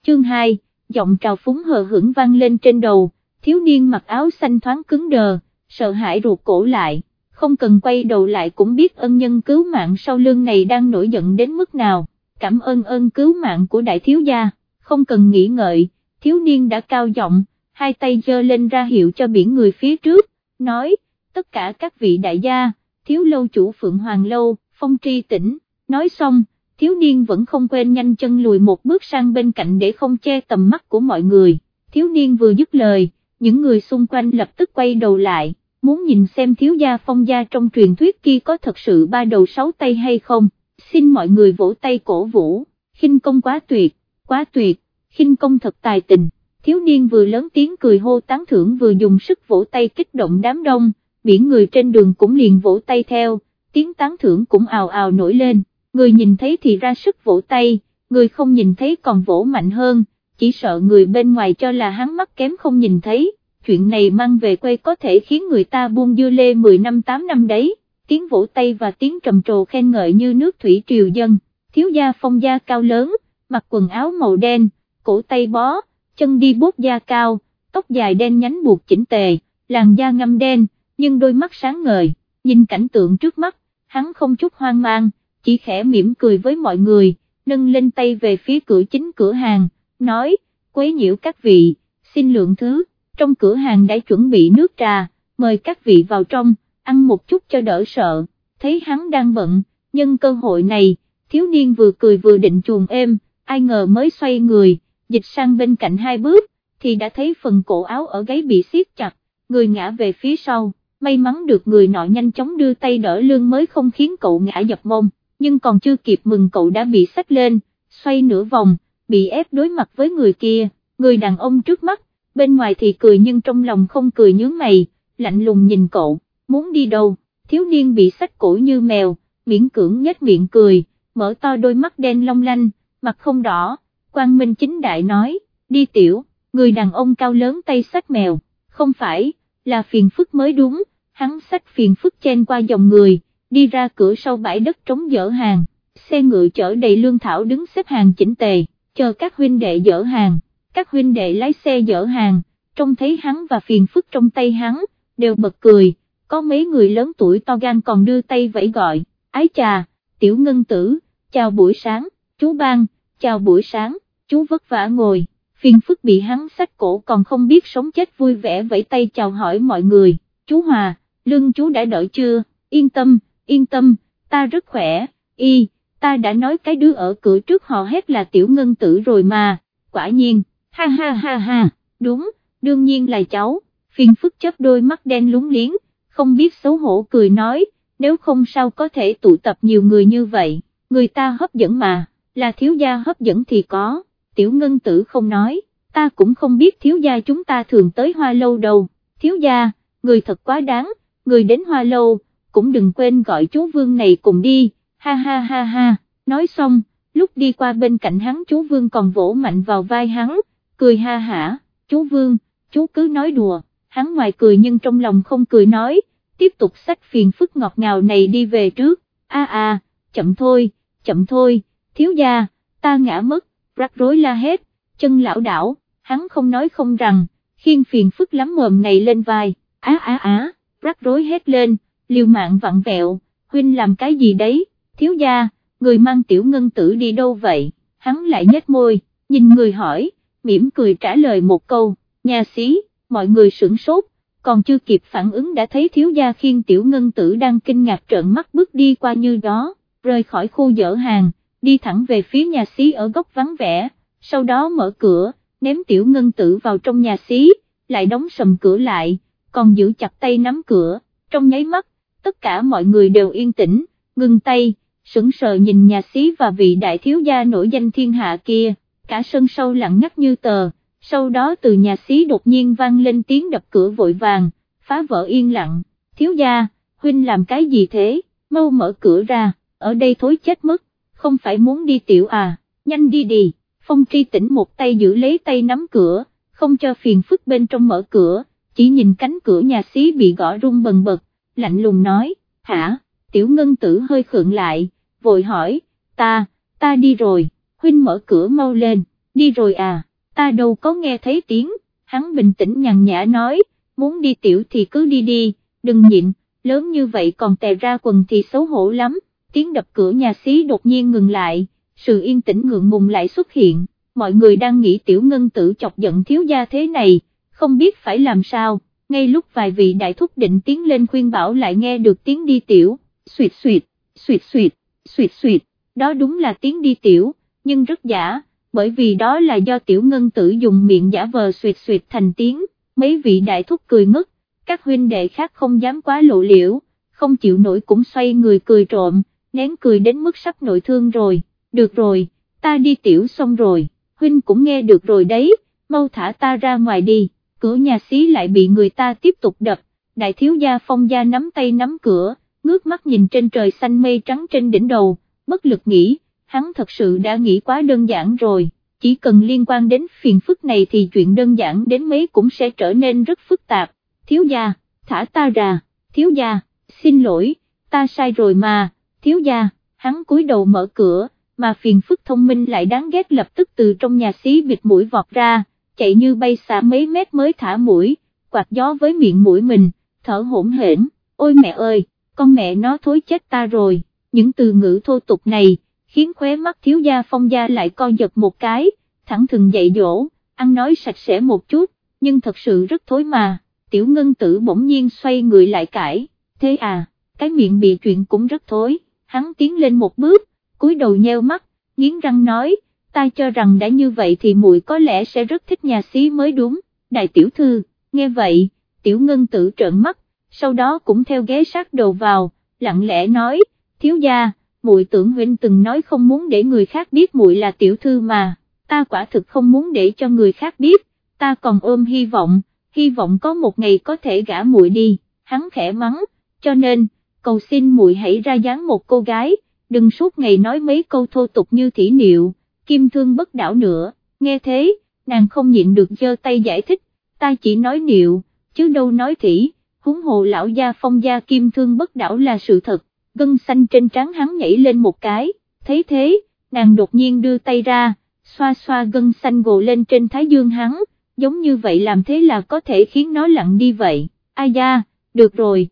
chương 2, giọng trào phúng hờ hững vang lên trên đầu, thiếu niên mặc áo xanh thoáng cứng đờ, sợ hãi rụt cổ lại, không cần quay đầu lại cũng biết ân nhân cứu mạng sau lưng này đang nổi giận đến mức nào, cảm ơn ơn cứu mạng của đại thiếu gia, không cần nghĩ ngợi, thiếu niên đã cao giọng, hai tay giơ lên ra hiệu cho biển người phía trước, nói, tất cả các vị đại gia, thiếu lâu chủ Phượng Hoàng Lâu, Phong Tri Tỉnh, nói xong, thiếu niên vẫn không quên nhanh chân lùi một bước sang bên cạnh để không che tầm mắt của mọi người, thiếu niên vừa dứt lời, những người xung quanh lập tức quay đầu lại, muốn nhìn xem thiếu gia Phong gia trong truyền thuyết kia có thật sự ba đầu sáu tay hay không, xin mọi người vỗ tay cổ vũ, khinh công quá tuyệt, khinh công thật tài tình. Thiếu niên vừa lớn tiếng cười hô tán thưởng vừa dùng sức vỗ tay kích động đám đông, biển người trên đường cũng liền vỗ tay theo, tiếng tán thưởng cũng ào ào nổi lên, người nhìn thấy thì ra sức vỗ tay, người không nhìn thấy còn vỗ mạnh hơn, chỉ sợ người bên ngoài cho là hắn mắt kém không nhìn thấy, chuyện này mang về quê có thể khiến người ta buông dưa lê 10 năm 8 năm đấy, tiếng vỗ tay và tiếng trầm trồ khen ngợi như nước thủy triều dâng, thiếu gia Phong gia cao lớn, mặc quần áo màu đen, cổ tay bó, chân đi bốt da cao, tóc dài đen nhánh buộc chỉnh tề, làn da ngăm đen, nhưng đôi mắt sáng ngời, nhìn cảnh tượng trước mắt, hắn không chút hoang mang, chỉ khẽ mỉm cười với mọi người, nâng lên tay về phía cửa chính cửa hàng, nói, quấy nhiễu các vị, xin lượng thứ, trong cửa hàng đã chuẩn bị nước trà, mời các vị vào trong, ăn một chút cho đỡ sợ, thấy hắn đang bận, nhân cơ hội này, thiếu niên vừa cười vừa định chuồn êm, ai ngờ mới xoay người, dịch sang bên cạnh hai bước, thì đã thấy phần cổ áo ở gáy bị siết chặt, người ngã về phía sau, may mắn được người nọ nhanh chóng đưa tay đỡ lưng mới không khiến cậu ngã dập mông, nhưng còn chưa kịp mừng cậu đã bị xách lên, xoay nửa vòng, bị ép đối mặt với người kia, người đàn ông trước mắt, bên ngoài thì cười nhưng trong lòng không cười nhướng mày, lạnh lùng nhìn cậu, muốn đi đâu, thiếu niên bị xách cổ như mèo, miễn cưỡng nhếch miệng cười, mở to đôi mắt đen long lanh, mặt không đỏ, quang minh chính đại nói, đi tiểu, người đàn ông cao lớn tay xách mèo, không phải, là phiền phức mới đúng, hắn xách phiền phức chen qua dòng người, đi ra cửa sau bãi đất trống dỡ hàng, xe ngựa chở đầy lương thảo đứng xếp hàng chỉnh tề, chờ các huynh đệ dỡ hàng, các huynh đệ lái xe dỡ hàng, trông thấy hắn và phiền phức trong tay hắn, đều bật cười, có mấy người lớn tuổi to gan còn đưa tay vẫy gọi, ái chà, tiểu ngân tử, chào buổi sáng, chú Ban, chào buổi sáng, chú vất vả ngồi, phiền phức bị hắn xách cổ còn không biết sống chết vui vẻ vẫy tay chào hỏi mọi người, chú Hòa, lưng chú đã đỡ chưa, yên tâm, ta rất khỏe, ta đã nói cái đứa ở cửa trước họ hét là tiểu ngân tử rồi mà, quả nhiên, ha ha ha ha, đúng, đương nhiên là cháu, phiền phức chớp đôi mắt đen lúng liếng, không biết xấu hổ cười nói, nếu không sao có thể tụ tập nhiều người như vậy, người ta hấp dẫn mà, là thiếu gia hấp dẫn thì có, tiểu ngân tử không nói, ta cũng không biết thiếu gia chúng ta thường tới Hoa Lâu đâu, thiếu gia, người thật quá đáng, người đến Hoa Lâu, cũng đừng quên gọi chú Vương này cùng đi, ha ha ha ha, nói xong, lúc đi qua bên cạnh hắn chú Vương còn vỗ mạnh vào vai hắn, cười ha hả, chú Vương, chú cứ nói đùa, hắn ngoài cười nhưng trong lòng không cười nói, tiếp tục xách phiền phức ngọt ngào này đi về trước, chậm thôi, thiếu gia, ta ngã mất, rắc rối la hét, chân lão đảo, hắn không nói không rằng, khiêng phiền phức lắm mồm này lên vai, rắc rối hét lên, liều mạng vặn vẹo, huynh làm cái gì đấy, thiếu gia, người mang tiểu ngân tử đi đâu vậy, hắn lại nhếch môi, nhìn người hỏi, mỉm cười trả lời một câu, nhà xí, mọi người sửng sốt, còn chưa kịp phản ứng đã thấy thiếu gia khiêng tiểu ngân tử đang kinh ngạc trợn mắt bước đi qua như đó, rời khỏi khu dỡ hàng, đi thẳng về phía nhà xí ở góc vắng vẻ, sau đó mở cửa, ném tiểu ngân tử vào trong nhà xí, lại đóng sầm cửa lại, còn giữ chặt tay nắm cửa, trong nháy mắt, tất cả mọi người đều yên tĩnh, ngừng tay, sững sờ nhìn nhà xí và vị đại thiếu gia nổi danh thiên hạ kia, cả sân sau lặng ngắt như tờ, sau đó từ nhà xí đột nhiên vang lên tiếng đập cửa vội vàng, phá vỡ yên lặng, thiếu gia, huynh làm cái gì thế, mau mở cửa ra, ở đây thối chết mất, không phải muốn đi tiểu à, nhanh đi, Phong Tri Tỉnh một tay giữ lấy tay nắm cửa, không cho phiền phức bên trong mở cửa, chỉ nhìn cánh cửa nhà xí bị gõ rung bần bật, lạnh lùng nói, hả, tiểu ngân tử hơi khựng lại, vội hỏi, ta đi rồi, huynh mở cửa mau lên, đi rồi à, ta đâu có nghe thấy tiếng, hắn bình tĩnh nhàn nhã nói, muốn đi tiểu thì cứ đi đi, đừng nhịn, lớn như vậy còn tè ra quần thì xấu hổ lắm. Tiếng đập cửa nhà xí đột nhiên ngừng lại, sự yên tĩnh ngượng ngùng lại xuất hiện, mọi người đang nghĩ Tiểu Ngân Tử chọc giận thiếu gia thế này, không biết phải làm sao, ngay lúc vài vị đại thúc định tiến lên khuyên bảo lại nghe được tiếng đi tiểu, xuyệt xuyệt, xuyệt xuyệt, xuyệt xuyệt, đó đúng là tiếng đi tiểu, nhưng rất giả, bởi vì đó là do Tiểu Ngân Tử dùng miệng giả vờ xuyệt xuyệt thành tiếng, mấy vị đại thúc cười ngất, các huynh đệ khác không dám quá lộ liễu, không chịu nổi cũng xoay người cười trộm, nén cười đến mức sắp nội thương rồi, được rồi, ta đi tiểu xong rồi, huynh cũng nghe được rồi đấy, mau thả ta ra ngoài đi, cửa nhà xí lại bị người ta tiếp tục đập, đại thiếu gia Phong gia nắm tay nắm cửa, ngước mắt nhìn trên trời xanh mây trắng trên đỉnh đầu, bất lực nghĩ, hắn thật sự đã nghĩ quá đơn giản rồi, chỉ cần liên quan đến phiền phức này thì chuyện đơn giản đến mấy cũng sẽ trở nên rất phức tạp, thiếu gia, thả ta ra, thiếu gia, xin lỗi, ta sai rồi mà, thiếu gia, hắn cúi đầu mở cửa, mà phiền phức thông minh lại đáng ghét lập tức từ trong nhà xí bịt mũi vọt ra, chạy như bay xa mấy mét mới thả mũi, quạt gió với miệng mũi mình, thở hổn hển, ôi mẹ ơi, con mẹ nó thối chết ta rồi, những từ ngữ thô tục này, khiến khóe mắt thiếu gia Phong gia lại co giật một cái, thẳng thừng dạy dỗ, ăn nói sạch sẽ một chút, nhưng thật sự rất thối mà, Tiểu Ngân Tử bỗng nhiên xoay người lại cãi, thế à, cái miệng bị chuyện cũng rất thối, hắn tiến lên một bước, cúi đầu nheo mắt, nghiến răng nói, ta cho rằng đã như vậy thì muội có lẽ sẽ rất thích nhà xí mới đúng, đại tiểu thư, nghe vậy, Tiểu Ngân Tử trợn mắt, sau đó cũng theo ghé sát đầu vào, lặng lẽ nói, thiếu gia, muội tưởng huynh từng nói không muốn để người khác biết muội là tiểu thư mà, ta quả thực không muốn để cho người khác biết, ta còn ôm hy vọng có một ngày có thể gả muội đi, hắn khẽ mắng, cho nên, cầu xin muội hãy ra dáng một cô gái, đừng suốt ngày nói mấy câu thô tục như thỉ niệu, kim thương bất đảo nữa, nghe thế, nàng không nhịn được giơ tay giải thích, ta chỉ nói niệu, chứ đâu nói thỉ, huống hồ lão gia Phong gia kim thương bất đảo là sự thật, gân xanh trên trán hắn nhảy lên một cái, thấy thế, nàng đột nhiên đưa tay ra, xoa xoa gân xanh gồ lên trên thái dương hắn, giống như vậy làm thế là có thể khiến nó lặng đi vậy, ai da, được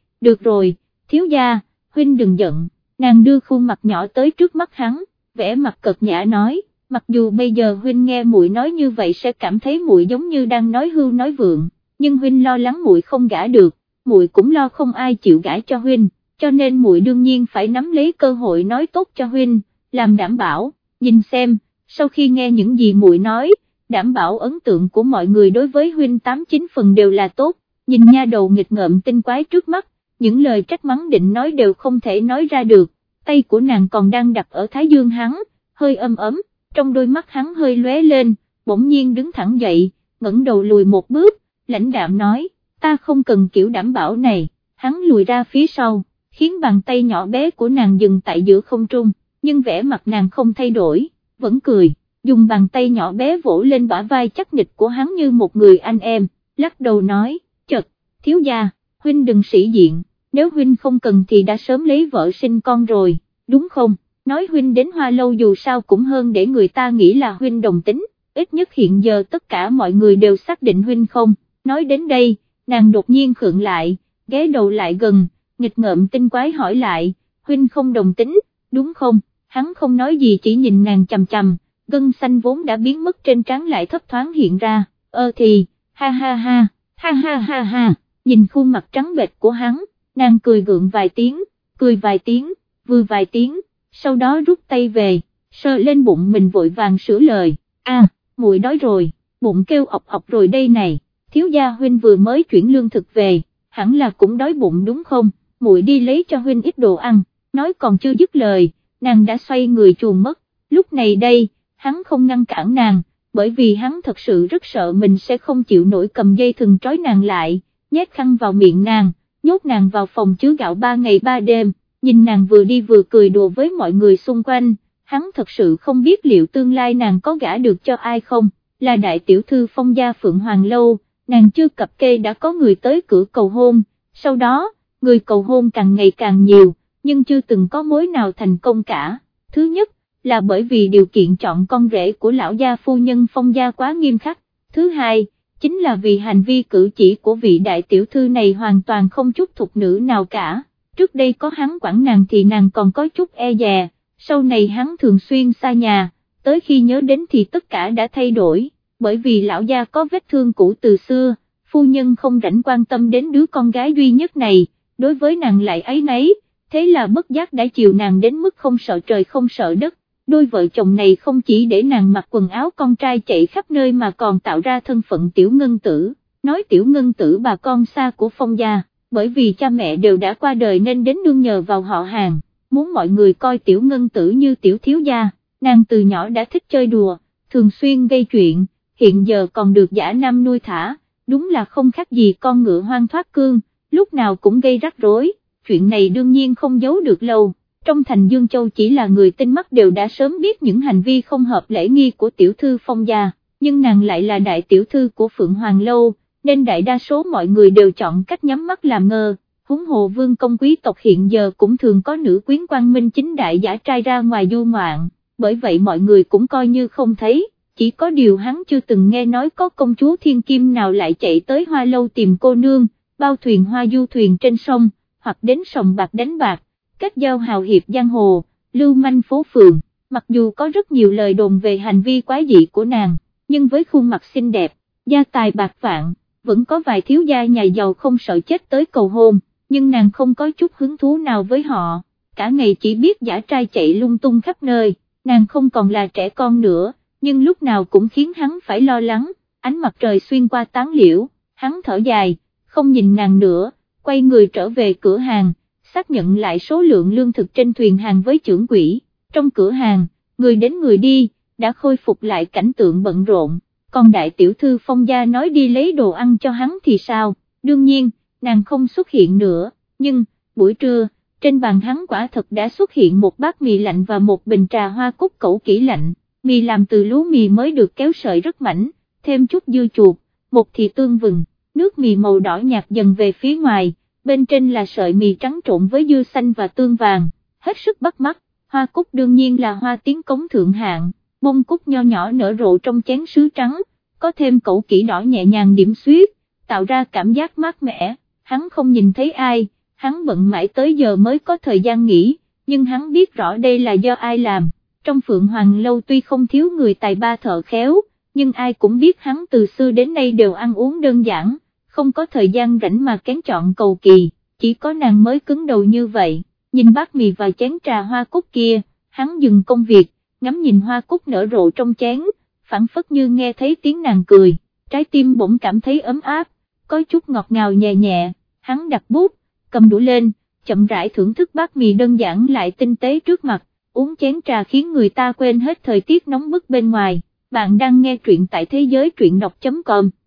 rồi, thiếu gia, huynh đừng giận, nàng đưa khuôn mặt nhỏ tới trước mắt hắn, vẻ mặt cợt nhã nói, mặc dù bây giờ huynh nghe muội nói như vậy sẽ cảm thấy muội giống như đang nói hưu nói vượng, nhưng huynh lo lắng muội không gả được, muội cũng lo không ai chịu gả cho huynh, cho nên muội đương nhiên phải nắm lấy cơ hội nói tốt cho huynh, làm đảm bảo, nhìn xem, sau khi nghe những gì muội nói, đảm bảo ấn tượng của mọi người đối với huynh 89 phần đều là tốt, nhìn nha đầu nghịch ngợm tinh quái trước mắt, những lời trách mắng định nói đều không thể nói ra được, tay của nàng còn đang đặt ở thái dương hắn, hơi ấm ấm, trong đôi mắt hắn hơi lóe lên, bỗng nhiên đứng thẳng dậy, ngẩng đầu lùi một bước, lãnh đạm nói, ta không cần kiểu đảm bảo này, hắn lùi ra phía sau, khiến bàn tay nhỏ bé của nàng dừng tại giữa không trung, nhưng vẻ mặt nàng không thay đổi, vẫn cười, dùng bàn tay nhỏ bé vỗ lên bả vai chắc nịch của hắn như một người anh em, lắc đầu nói, chật, thiếu gia, huynh đừng sĩ diện, nếu huynh không cần thì đã sớm lấy vợ sinh con rồi, đúng không, nói huynh đến Hoa Lâu dù sao cũng hơn để người ta nghĩ là huynh đồng tính, ít nhất hiện giờ tất cả mọi người đều xác định huynh không, nói đến đây, nàng đột nhiên khựng lại, ghé đầu lại gần, nghịch ngợm tinh quái hỏi lại, huynh không đồng tính, đúng không, hắn không nói gì chỉ nhìn nàng chằm chằm, gân xanh vốn đã biến mất trên trán lại thấp thoáng hiện ra, thì, ha ha ha, ha ha ha ha, nhìn khuôn mặt trắng bệch của hắn, nàng cười gượng vài tiếng, vừa vài tiếng, sau đó rút tay về, sờ lên bụng mình vội vàng sửa lời, muội đói rồi, bụng kêu ọc ọc rồi đây này, thiếu gia huynh vừa mới chuyển lương thực về, hẳn là cũng đói bụng đúng không, muội đi lấy cho huynh ít đồ ăn, nói còn chưa dứt lời, nàng đã xoay người chuồn mất, lúc này đây, hắn không ngăn cản nàng, bởi vì hắn thật sự rất sợ mình sẽ không chịu nổi cầm dây thừng trói nàng lại, nhét khăn vào miệng nàng, nhốt nàng vào phòng chứa gạo 3 ngày 3 đêm, nhìn nàng vừa đi vừa cười đùa với mọi người xung quanh, hắn thật sự không biết liệu tương lai nàng có gả được cho ai không, là đại tiểu thư Phong gia Phượng Hoàng Lâu, nàng chưa cập kê đã có người tới cửa cầu hôn, sau đó, người cầu hôn càng ngày càng nhiều, nhưng chưa từng có mối nào thành công cả, thứ nhất, là bởi vì điều kiện chọn con rể của lão gia phu nhân Phong gia quá nghiêm khắc, thứ hai, chính là vì hành vi cử chỉ của vị đại tiểu thư này hoàn toàn không chút thục nữ nào cả, trước đây có hắn quản nàng thì nàng còn có chút e dè, sau này hắn thường xuyên xa nhà, tới khi nhớ đến thì tất cả đã thay đổi, bởi vì lão gia có vết thương cũ từ xưa, phu nhân không rảnh quan tâm đến đứa con gái duy nhất này, đối với nàng lại áy náy, thế là bất giác đã chiều nàng đến mức không sợ trời không sợ đất. Đôi vợ chồng này không chỉ để nàng mặc quần áo con trai chạy khắp nơi mà còn tạo ra thân phận tiểu ngân tử, nói tiểu ngân tử bà con xa của Phong gia, bởi vì cha mẹ đều đã qua đời nên đến nương nhờ vào họ hàng, muốn mọi người coi tiểu ngân tử như tiểu thiếu gia, nàng từ nhỏ đã thích chơi đùa, thường xuyên gây chuyện, hiện giờ còn được dã nam nuôi thả, đúng là không khác gì con ngựa hoang thoát cương, lúc nào cũng gây rắc rối, chuyện này đương nhiên không giấu được lâu. Trong thành Dương Châu chỉ là người tinh mắt đều đã sớm biết những hành vi không hợp lễ nghi của tiểu thư Phong gia, nhưng nàng lại là đại tiểu thư của Phượng Hoàng Lâu, nên đại đa số mọi người đều chọn cách nhắm mắt làm ngơ, huống hồ vương công quý tộc hiện giờ cũng thường có nữ quyến quang minh chính đại giả trai ra ngoài du ngoạn, bởi vậy mọi người cũng coi như không thấy, chỉ có điều hắn chưa từng nghe nói có công chúa thiên kim nào lại chạy tới Hoa Lâu tìm cô nương, bao thuyền hoa du thuyền trên sông, hoặc đến sòng bạc đánh bạc, kết giao hào hiệp giang hồ, lưu manh phố phường, mặc dù có rất nhiều lời đồn về hành vi quái dị của nàng, nhưng với khuôn mặt xinh đẹp, gia tài bạc vạn, vẫn có vài thiếu gia nhà giàu không sợ chết tới cầu hôn, nhưng nàng không có chút hứng thú nào với họ, cả ngày chỉ biết giả trai chạy lung tung khắp nơi, nàng không còn là trẻ con nữa, nhưng lúc nào cũng khiến hắn phải lo lắng, ánh mặt trời xuyên qua tán liễu, hắn thở dài, không nhìn nàng nữa, quay người trở về cửa hàng, xác nhận lại số lượng lương thực trên thuyền hàng với trưởng quỹ, trong cửa hàng, người đến người đi, đã khôi phục lại cảnh tượng bận rộn, còn đại tiểu thư Phong gia nói đi lấy đồ ăn cho hắn thì sao, đương nhiên, nàng không xuất hiện nữa, nhưng, buổi trưa, trên bàn hắn quả thật đã xuất hiện một bát mì lạnh và một bình trà hoa cúc cẩu kỹ lạnh, mì làm từ lúa mì mới được kéo sợi rất mảnh, thêm chút dưa chuột, một thì tương vừng, nước mì màu đỏ nhạt dần về phía ngoài, bên trên là sợi mì trắng trộn với dưa xanh và tương vàng, hết sức bắt mắt, hoa cúc đương nhiên là hoa tiến cống thượng hạng, bông cúc nho nhỏ nở rộ trong chén sứ trắng, có thêm cẩu kỹ đỏ nhẹ nhàng điểm xuyết, tạo ra cảm giác mát mẻ, hắn không nhìn thấy ai, hắn bận mãi tới giờ mới có thời gian nghỉ, nhưng hắn biết rõ đây là do ai làm, trong Phượng Hoàng Lâu tuy không thiếu người tài ba thợ khéo, nhưng ai cũng biết hắn từ xưa đến nay đều ăn uống đơn giản, không có thời gian rảnh mà kén chọn cầu kỳ, chỉ có nàng mới cứng đầu như vậy, nhìn bát mì và chén trà hoa cúc kia, hắn dừng công việc, ngắm nhìn hoa cúc nở rộ trong chén, phảng phất như nghe thấy tiếng nàng cười, trái tim bỗng cảm thấy ấm áp, có chút ngọt ngào nhẹ nhẹ, hắn đặt bút, cầm đũa lên, chậm rãi thưởng thức bát mì đơn giản lại tinh tế trước mặt, uống chén trà khiến người ta quên hết thời tiết nóng bức bên ngoài. Bạn đang nghe truyện tại thế giới truyện đọc.com